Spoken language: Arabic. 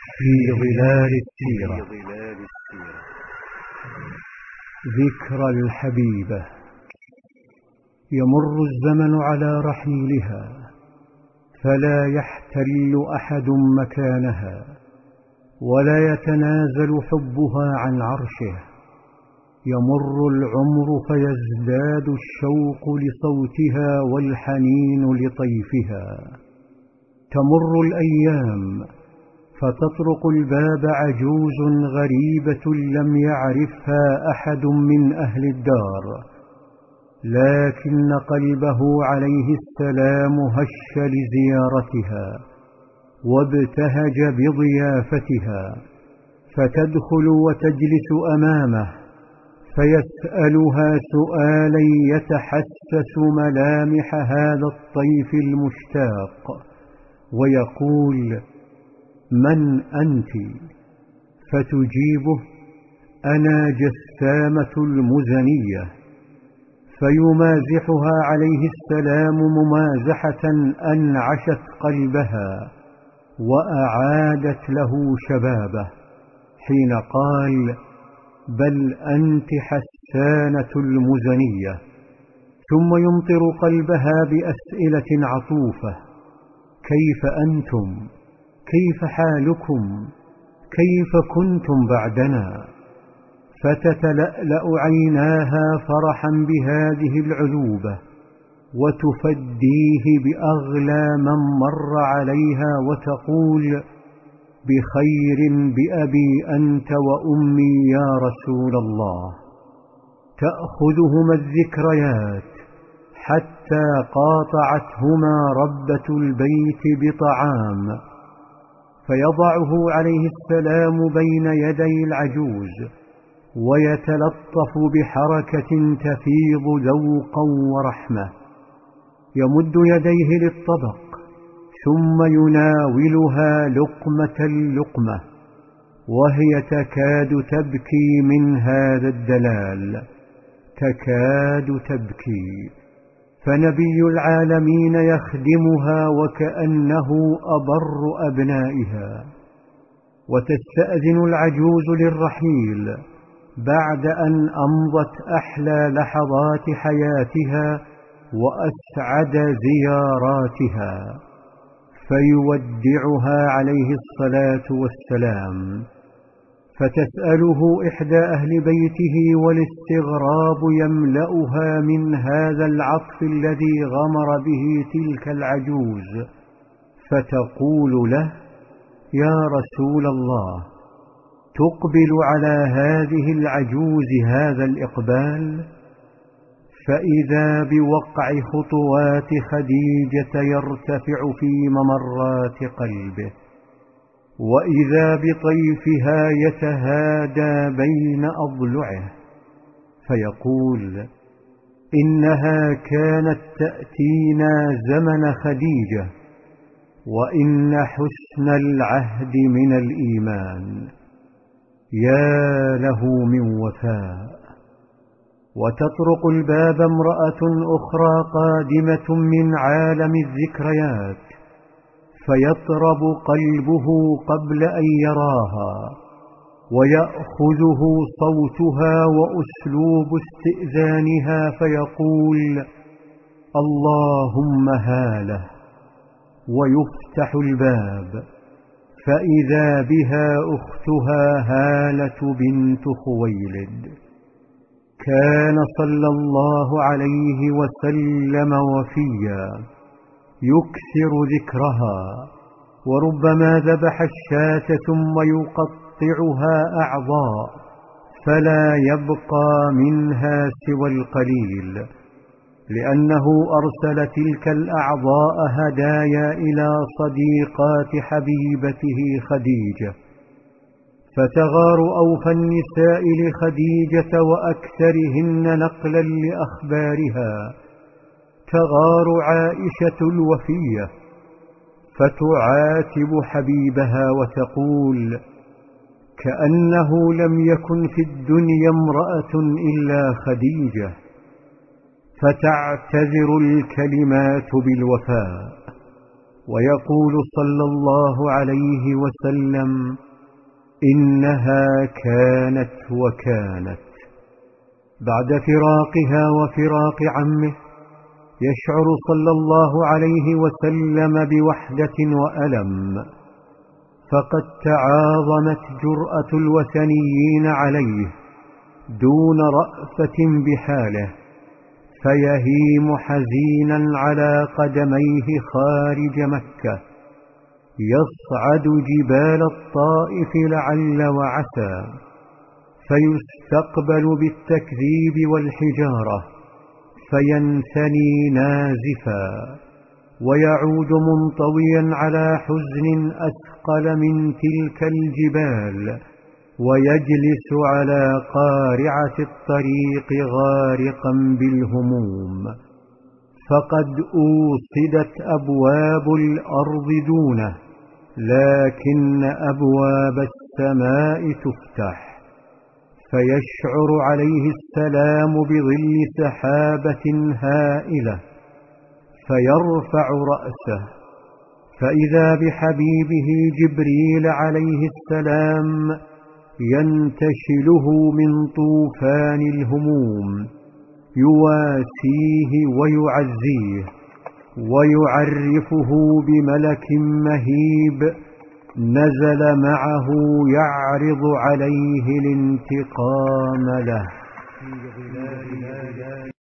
في ظلال السيرة. ذكرى الحبيبة. يمر الزمن على رحيلها فلا يحتل أحد مكانها ولا يتنازل حبها عن عرشه. يمر العمر فيزداد الشوق لصوتها والحنين لطيفها. تمر الأيام فتطرق الباب عجوز غريبة لم يعرفها أحد من أهل الدار، لكن قلبه عليه السلام هش لزيارتها وابتهج بضيافتها، فتدخل وتجلس أمامه فيسألها سؤالا يتحسس ملامح هذا الطيف المشتاق ويقول: من أنت؟ فتجيبه: أنا جسامة المزنية. فيمازحها عليه السلام ممازحة أنعشت قلبها وأعادت له شبابه، حين قال: بل أنت حسانة المزنية. ثم يمطر قلبها بأسئلة عطوفة: كيف أنتم؟ كيف حالكم؟ كيف كنتم بعدنا؟ فتتلألأ عيناها فرحا بهذه العذوبة وتفديه بأغلى من مر عليها وتقول: بخير بأبي أنت وأمي يا رسول الله. تأخذهما الذكريات حتى قاطعتهما ربة البيت بطعام، فيضعه عليه السلام بين يدي العجوز ويتلطف بحركة تفيض ذوقا ورحمة. يمد يديه للطبق ثم يناولها لقمة لقمة وهي تكاد تبكي من هذا الدلال، تكاد تبكي. فنبي العالمين يخدمها وكأنه أبر أبنائها. وتستأذن العجوز للرحيل بعد أن أمضت أحلى لحظات حياتها وأسعد زياراتها، فيودعها عليه الصلاة والسلام. فتسأله إحدى أهل بيته والاستغراب يملأها من هذا العطف الذي غمر به تلك العجوز، فتقول له: يا رسول الله، تقبل على هذه العجوز هذا الإقبال؟ فإذا بوقع خطوات خديجة يرتفع في ممرات قلبه، وإذا بطيفها يتهادى بين أضلعه، فيقول: إنها كانت تأتينا زمن خديجة، وإن حسن العهد من الإيمان. يا له من وفاء. وتطرق الباب امرأة أخرى قادمة من عالم الذكريات، فيطرب قلبه قبل أن يراها، ويأخذه صوتها وأسلوب استئذانها، فيقول: اللهم هاله. ويفتح الباب فإذا بها أختها هالة بنت خويلد. كان صلى الله عليه وسلم وفيا يكثر ذكرها، وربما ذبح الشاة ثم يقطعها أعضاء فلا يبقى منها سوى القليل، لأنه أرسل تلك الأعضاء هدايا إلى صديقات حبيبته خديجة. فتغار أوفى النساء لخديجة وأكثرهن نقلا لأخبارها، تغار عائشة الوفية، فتعاتب حبيبها وتقول: كأنه لم يكن في الدنيا امرأة إلا خديجة. فتعتذر الكلمات بالوفاء، ويقول صلى الله عليه وسلم: إنها كانت وكانت. بعد فراقها وفراق عمه يشعر صلى الله عليه وسلم بوحدة وألم، فقد تعاظمت جرأة الوثنيين عليه دون رأفة بحاله، فيهيم حزينا على قدميه خارج مكة، يصعد جبال الطائف لعل وعسى، فيستقبل بالتكذيب والحجارة، فينثني نازفا، ويعود منطويا على حزن أثقل من تلك الجبال، ويجلس على قارعة الطريق غارقا بالهموم، فقد أوصدت أبواب الأرض دونه، لكن أبواب السماء تفتح، فيشعر عليه السلام بظل سحابة هائلة، فيرفع رأسه فإذا بحبيبه جبريل عليه السلام ينتشله من طوفان الهموم، يواسيه ويعزيه، ويعرفه بملك مهيب نزل معه يعرض عليه الانتقام له.